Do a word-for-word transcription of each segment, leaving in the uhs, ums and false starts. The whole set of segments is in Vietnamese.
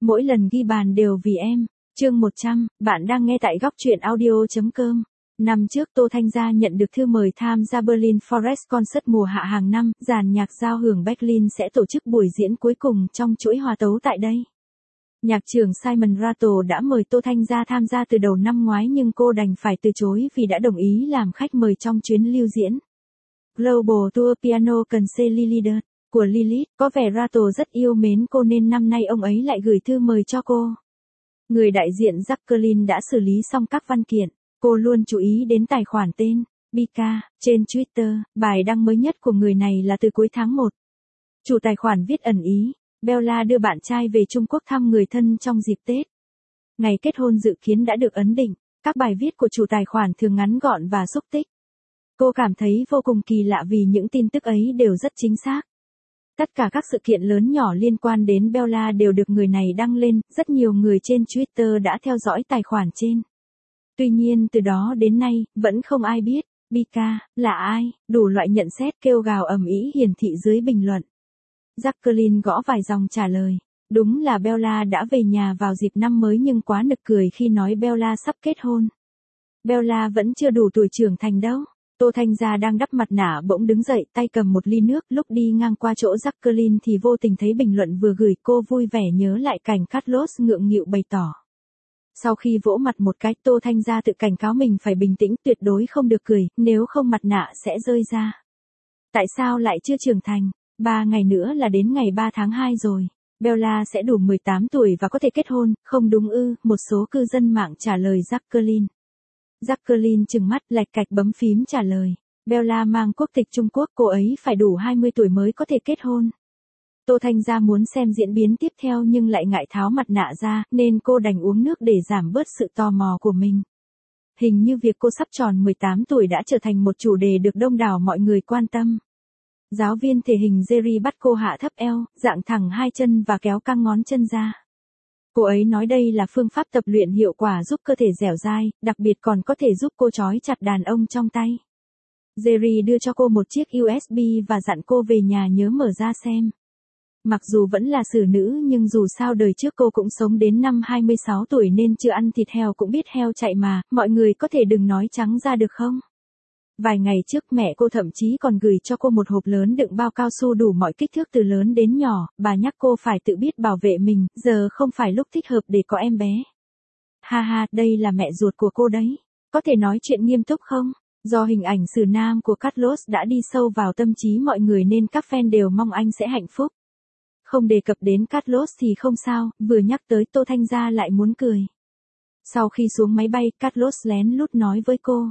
Mỗi lần ghi bàn đều vì em. Chương một trăm, bạn đang nghe tại góc truyện audio chấm com. Năm trước Tô Thanh Gia nhận được thư mời tham gia Berlin Forest Concert mùa hạ hàng năm, dàn nhạc giao hưởng Berlin sẽ tổ chức buổi diễn cuối cùng trong chuỗi hòa tấu tại đây. Nhạc trưởng Simon Rattle đã mời Tô Thanh Gia tham gia từ đầu năm ngoái nhưng cô đành phải từ chối vì đã đồng ý làm khách mời trong chuyến lưu diễn Global Tour Piano Concert của Lilith. Có vẻ Rattle rất yêu mến cô nên năm nay ông ấy lại gửi thư mời cho cô. Người đại diện Jacqueline đã xử lý xong các văn kiện. Cô luôn chú ý đến tài khoản tên Bika trên Twitter. Bài đăng mới nhất của người này là từ cuối tháng một. Chủ tài khoản viết ẩn ý, Bella đưa bạn trai về Trung Quốc thăm người thân trong dịp Tết. Ngày kết hôn dự kiến đã được ấn định. Các bài viết của chủ tài khoản thường ngắn gọn và xúc tích. Cô cảm thấy vô cùng kỳ lạ vì những tin tức ấy đều rất chính xác. Tất cả các sự kiện lớn nhỏ liên quan đến Bella đều được người này đăng lên, rất nhiều người trên Twitter đã theo dõi tài khoản trên. Tuy nhiên từ đó đến nay, vẫn không ai biết, Bika, là ai, đủ loại nhận xét kêu gào ầm ĩ hiển thị dưới bình luận. Jacqueline gõ vài dòng trả lời, đúng là Bella đã về nhà vào dịp năm mới nhưng quá nực cười khi nói Bella sắp kết hôn. Bella vẫn chưa đủ tuổi trưởng thành đâu. Tô Thanh Gia đang đắp mặt nạ bỗng đứng dậy tay cầm một ly nước, lúc đi ngang qua chỗ Jacqueline thì vô tình thấy bình luận vừa gửi, cô vui vẻ nhớ lại cảnh Carlos ngượng nghịu bày tỏ. Sau khi vỗ mặt một cái, Tô Thanh Gia tự cảnh cáo mình phải bình tĩnh, tuyệt đối không được cười, nếu không mặt nạ sẽ rơi ra. Tại sao lại chưa trưởng thành? Ba ngày nữa là đến ngày ba tháng hai rồi. Bella sẽ đủ mười tám tuổi và có thể kết hôn, không đúng ư? Một số cư dân mạng trả lời Jacqueline. Jacqueline trừng mắt lạch cạch bấm phím trả lời. Bella mang quốc tịch Trung Quốc, cô ấy phải đủ hai mươi tuổi mới có thể kết hôn. Tô Thanh Gia muốn xem diễn biến tiếp theo nhưng lại ngại tháo mặt nạ ra, nên cô đành uống nước để giảm bớt sự tò mò của mình. Hình như việc cô sắp tròn mười tám tuổi đã trở thành một chủ đề được đông đảo mọi người quan tâm. Giáo viên thể hình Jerry bắt cô hạ thấp eo, dạng thẳng hai chân và kéo căng ngón chân ra. Cô ấy nói đây là phương pháp tập luyện hiệu quả giúp cơ thể dẻo dai, đặc biệt còn có thể giúp cô trói chặt đàn ông trong tay. Jerry đưa cho cô một chiếc u ét bê và dặn cô về nhà nhớ mở ra xem. Mặc dù vẫn là xử nữ nhưng dù sao đời trước cô cũng sống đến năm hai mươi sáu tuổi nên chưa ăn thịt heo cũng biết heo chạy mà, mọi người có thể đừng nói trắng ra được không? Vài ngày trước mẹ cô thậm chí còn gửi cho cô một hộp lớn đựng bao cao su đủ mọi kích thước từ lớn đến nhỏ, bà nhắc cô phải tự biết bảo vệ mình, giờ không phải lúc thích hợp để có em bé. Ha ha, đây là mẹ ruột của cô đấy. Có thể nói chuyện nghiêm túc không? Do hình ảnh xử nam của Carlos đã đi sâu vào tâm trí mọi người nên các fan đều mong anh sẽ hạnh phúc. Không đề cập đến Carlos thì không sao, vừa nhắc tới Tô Thanh Gia lại muốn cười. Sau khi xuống máy bay, Carlos lén lút nói với cô.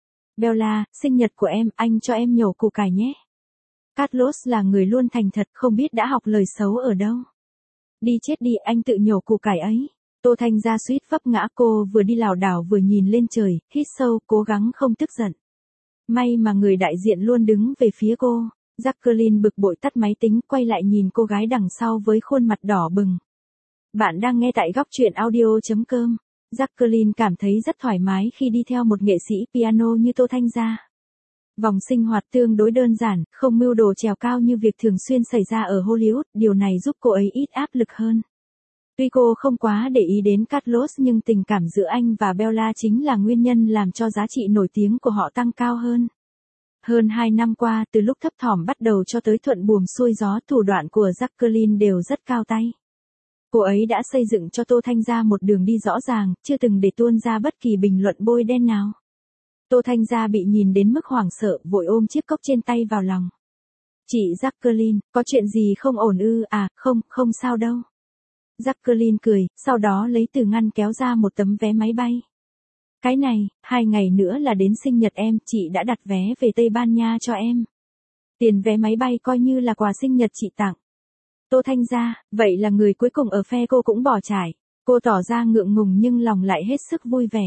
Bella, sinh nhật của em, anh cho em nhổ củ cải nhé. Carlos là người luôn thành thật, không biết đã học lời xấu ở đâu. Đi chết đi, anh tự nhổ củ cải ấy. Tô Thanh Gia suýt vấp ngã, cô vừa đi lảo đảo vừa nhìn lên trời, hít sâu, cố gắng không tức giận. May mà người đại diện luôn đứng về phía cô. Jacqueline bực bội tắt máy tính, quay lại nhìn cô gái đằng sau với khuôn mặt đỏ bừng. Bạn đang nghe tại góc truyện audio chấm com. Jacqueline cảm thấy rất thoải mái khi đi theo một nghệ sĩ piano như Tô Thanh Gia. Vòng sinh hoạt tương đối đơn giản, không mưu đồ trèo cao như việc thường xuyên xảy ra ở Hollywood, điều này giúp cô ấy ít áp lực hơn. Tuy cô không quá để ý đến Carlos nhưng tình cảm giữa anh và Bella chính là nguyên nhân làm cho giá trị nổi tiếng của họ tăng cao hơn. Hơn hai năm qua, từ lúc thấp thỏm bắt đầu cho tới thuận buồm xuôi gió, thủ đoạn của Jacqueline đều rất cao tay. Cô ấy đã xây dựng cho Tô Thanh Gia một đường đi rõ ràng, chưa từng để tuôn ra bất kỳ bình luận bôi đen nào. Tô Thanh Gia bị nhìn đến mức hoảng sợ, vội ôm chiếc cốc trên tay vào lòng. Chị Jacqueline, có chuyện gì không ổn ư? À, không, không sao đâu. Jacqueline cười, sau đó lấy từ ngăn kéo ra một tấm vé máy bay. Cái này, hai ngày nữa là đến sinh nhật em, chị đã đặt vé về Tây Ban Nha cho em. Tiền vé máy bay coi như là quà sinh nhật chị tặng. Tô Thanh Gia, vậy là người cuối cùng ở phe cô cũng bỏ trải. Cô tỏ ra ngượng ngùng nhưng lòng lại hết sức vui vẻ.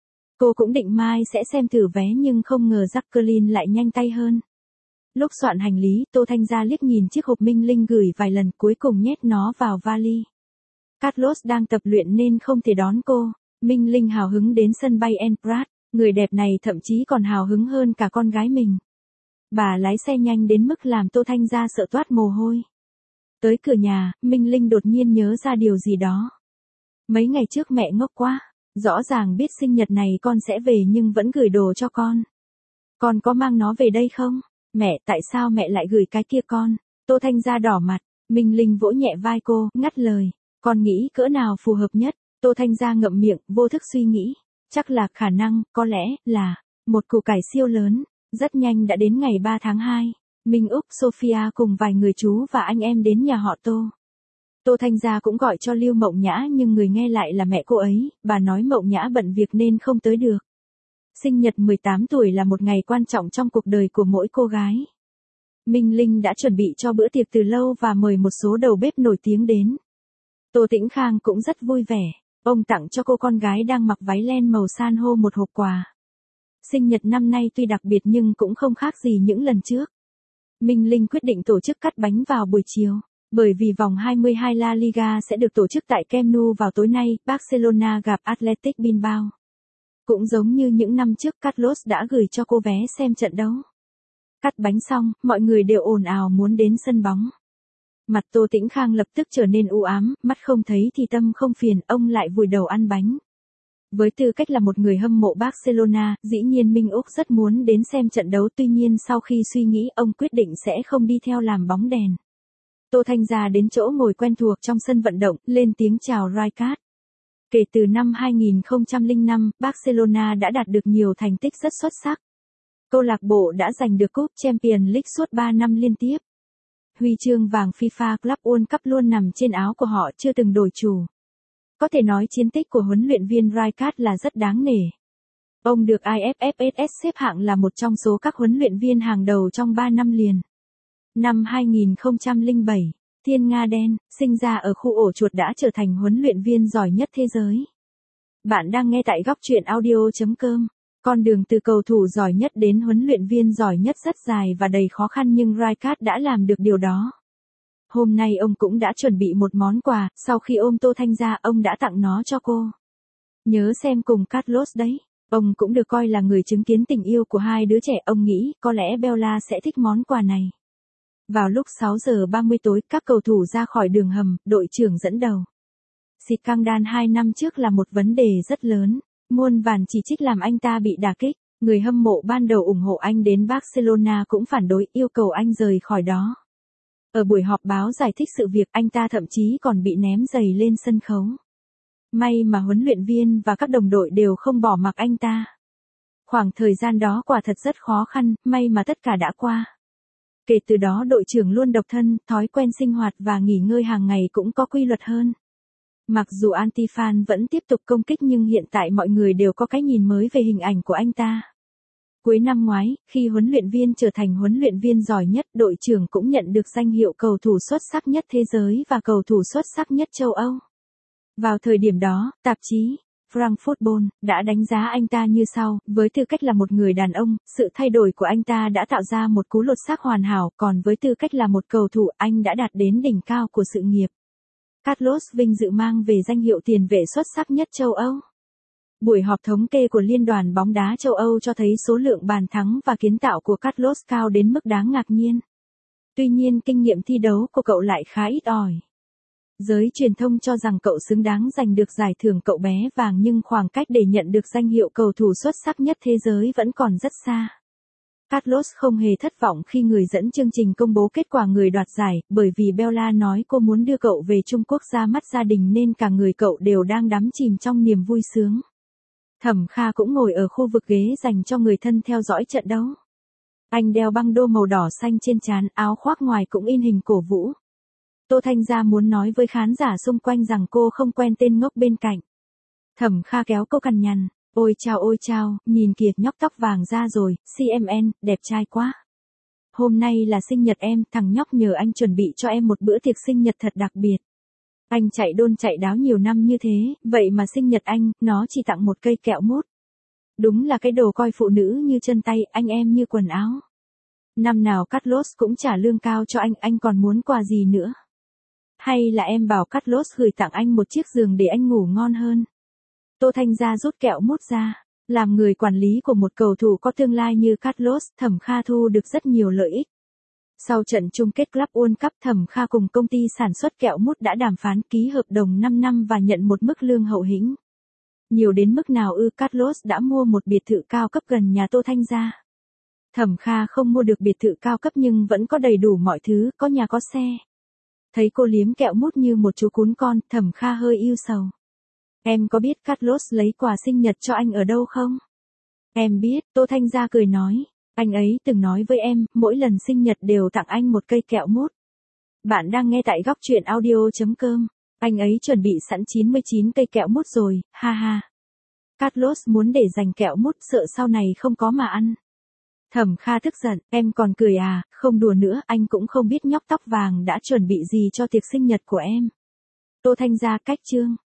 Cô cũng định mai sẽ xem thử vé nhưng không ngờ Jacqueline lại nhanh tay hơn. Lúc soạn hành lý, Tô Thanh Gia liếc nhìn chiếc hộp Minh Linh gửi vài lần, cuối cùng nhét nó vào vali. Carlos đang tập luyện nên không thể đón cô. Minh Linh hào hứng đến sân bay Enprat, người đẹp này thậm chí còn hào hứng hơn cả con gái mình. Bà lái xe nhanh đến mức làm Tô Thanh Gia sợ toát mồ hôi. Tới cửa nhà, Minh Linh đột nhiên nhớ ra điều gì đó. Mấy ngày trước mẹ ngốc quá, rõ ràng biết sinh nhật này con sẽ về nhưng vẫn gửi đồ cho con. Con có mang nó về đây không? Mẹ, tại sao mẹ lại gửi cái kia con? Tô Thanh Gia đỏ mặt, Minh Linh vỗ nhẹ vai cô, ngắt lời. Con nghĩ cỡ nào phù hợp nhất? Tô Thanh Gia ngậm miệng, vô thức suy nghĩ. Chắc là khả năng, có lẽ, là một củ cải siêu lớn. Rất nhanh đã đến ngày ba tháng hai. Minh Úc, Sophia cùng vài người chú và anh em đến nhà họ Tô. Tô Thanh Gia cũng gọi cho Lưu Mộng Nhã nhưng người nghe lại là mẹ cô ấy, bà nói Mộng Nhã bận việc nên không tới được. Sinh nhật mười tám tuổi là một ngày quan trọng trong cuộc đời của mỗi cô gái. Minh Linh đã chuẩn bị cho bữa tiệc từ lâu và mời một số đầu bếp nổi tiếng đến. Tô Tĩnh Khang cũng rất vui vẻ, ông tặng cho cô con gái đang mặc váy len màu san hô một hộp quà. Sinh nhật năm nay tuy đặc biệt nhưng cũng không khác gì những lần trước. Minh Linh quyết định tổ chức cắt bánh vào buổi chiều, bởi vì vòng hai mươi hai La Liga sẽ được tổ chức tại Camp Nou vào tối nay, Barcelona gặp Athletic Bilbao. Cũng giống như những năm trước, Carlos đã gửi cho cô vé xem trận đấu. Cắt bánh xong, mọi người đều ồn ào muốn đến sân bóng. Mặt Tô Tĩnh Khang lập tức trở nên u ám, mắt không thấy thì tâm không phiền, ông lại vùi đầu ăn bánh. Với tư cách là một người hâm mộ Barcelona, dĩ nhiên Minh Úc rất muốn đến xem trận đấu, tuy nhiên sau khi suy nghĩ ông quyết định sẽ không đi theo làm bóng đèn. Tô Thanh Gia đến chỗ ngồi quen thuộc trong sân vận động, lên tiếng chào Rijkaard. Kể từ năm hai nghìn không trăm lẻ năm, Barcelona đã đạt được nhiều thành tích rất xuất sắc. Câu lạc bộ đã giành được cúp Champions League suốt ba năm liên tiếp. Huy chương vàng FIFA Club World Cup luôn nằm trên áo của họ, chưa từng đổi chủ. Có thể nói chiến tích của huấn luyện viên Rijkaard là rất đáng nể. Ông được i ép ép ét xếp hạng là một trong số các huấn luyện viên hàng đầu trong ba năm liền. Năm hai nghìn không trăm lẻ bảy, Thiên Nga Đen, sinh ra ở khu ổ chuột đã trở thành huấn luyện viên giỏi nhất thế giới. Bạn đang nghe tại góc truyện audio chấm com. Con đường từ cầu thủ giỏi nhất đến huấn luyện viên giỏi nhất rất dài và đầy khó khăn nhưng Rijkaard đã làm được điều đó. Hôm nay ông cũng đã chuẩn bị một món quà, sau khi ôm Tô Thanh Gia ông đã tặng nó cho cô. Nhớ xem cùng Carlos đấy. Ông cũng được coi là người chứng kiến tình yêu của hai đứa trẻ, ông nghĩ có lẽ Bella sẽ thích món quà này. Vào lúc sáu giờ ba mươi tối, các cầu thủ ra khỏi đường hầm, đội trưởng dẫn đầu. Scandal hai năm trước là một vấn đề rất lớn, muôn vàn chỉ trích làm anh ta bị đả kích, người hâm mộ ban đầu ủng hộ anh đến Barcelona cũng phản đối, yêu cầu anh rời khỏi đó. Ở buổi họp báo giải thích sự việc, anh ta thậm chí còn bị ném giày lên sân khấu. May mà huấn luyện viên và các đồng đội đều không bỏ mặc anh ta. Khoảng thời gian đó quả thật rất khó khăn, may mà tất cả đã qua. Kể từ đó đội trưởng luôn độc thân, thói quen sinh hoạt và nghỉ ngơi hàng ngày cũng có quy luật hơn. Mặc dù anti-fan vẫn tiếp tục công kích nhưng hiện tại mọi người đều có cái nhìn mới về hình ảnh của anh ta. Cuối năm ngoái, khi huấn luyện viên trở thành huấn luyện viên giỏi nhất, đội trưởng cũng nhận được danh hiệu cầu thủ xuất sắc nhất thế giới và cầu thủ xuất sắc nhất châu Âu. Vào thời điểm đó, tạp chí France Football đã đánh giá anh ta như sau: với tư cách là một người đàn ông, sự thay đổi của anh ta đã tạo ra một cú lột xác hoàn hảo, còn với tư cách là một cầu thủ, anh đã đạt đến đỉnh cao của sự nghiệp. Carlos vinh dự mang về danh hiệu tiền vệ xuất sắc nhất châu Âu. Buổi họp thống kê của Liên đoàn bóng đá châu Âu cho thấy số lượng bàn thắng và kiến tạo của Carlos cao đến mức đáng ngạc nhiên. Tuy nhiên kinh nghiệm thi đấu của cậu lại khá ít ỏi. Giới truyền thông cho rằng cậu xứng đáng giành được giải thưởng cậu bé vàng nhưng khoảng cách để nhận được danh hiệu cầu thủ xuất sắc nhất thế giới vẫn còn rất xa. Carlos không hề thất vọng khi người dẫn chương trình công bố kết quả người đoạt giải, bởi vì Bella nói cô muốn đưa cậu về Trung Quốc ra mắt gia đình nên cả người cậu đều đang đắm chìm trong niềm vui sướng. Thẩm Kha cũng ngồi ở khu vực ghế dành cho người thân theo dõi trận đấu. Anh đeo băng đô màu đỏ xanh trên trán, áo khoác ngoài cũng in hình cổ vũ. Tô Thanh Gia muốn nói với khán giả xung quanh rằng cô không quen tên ngốc bên cạnh. Thẩm Kha kéo cô cằn nhằn, ôi chao ôi chao, nhìn kìa nhóc tóc vàng ra rồi, xê em en, đẹp trai quá. Hôm nay là sinh nhật em, thằng nhóc nhờ anh chuẩn bị cho em một bữa tiệc sinh nhật thật đặc biệt. Anh chạy đôn chạy đáo nhiều năm như thế, vậy mà sinh nhật anh, nó chỉ tặng một cây kẹo mút. Đúng là cái đồ coi phụ nữ như chân tay, anh em như quần áo. Năm nào Carlos cũng trả lương cao cho anh, anh còn muốn quà gì nữa? Hay là em bảo Carlos gửi tặng anh một chiếc giường để anh ngủ ngon hơn? Tô Thanh Gia rút kẹo mút ra. Làm người quản lý của một cầu thủ có tương lai như Carlos, Thẩm Kha thu được rất nhiều lợi ích. Sau trận chung kết Club World Cup, Thẩm Kha cùng công ty sản xuất kẹo mút đã đàm phán ký hợp đồng năm năm và nhận một mức lương hậu hĩnh. Nhiều đến mức nào ư? Carlos đã mua một biệt thự cao cấp gần nhà Tô Thanh Gia. Thẩm Kha không mua được biệt thự cao cấp nhưng vẫn có đầy đủ mọi thứ, có nhà có xe. Thấy cô liếm kẹo mút như một chú cún con, Thẩm Kha hơi ưu sầu. Em có biết Carlos lấy quà sinh nhật cho anh ở đâu không? Em biết, Tô Thanh Gia cười nói. Anh ấy từng nói với em, mỗi lần sinh nhật đều tặng anh một cây kẹo mút. Bạn đang nghe tại góc truyện audio chấm com. Anh ấy chuẩn bị sẵn chín mươi chín cây kẹo mút rồi, ha ha. Carlos muốn để dành kẹo mút sợ sau này không có mà ăn. Thẩm Kha tức giận, em còn cười à, không đùa nữa, anh cũng không biết nhóc tóc vàng đã chuẩn bị gì cho tiệc sinh nhật của em. Tô Thanh Gia cách chương.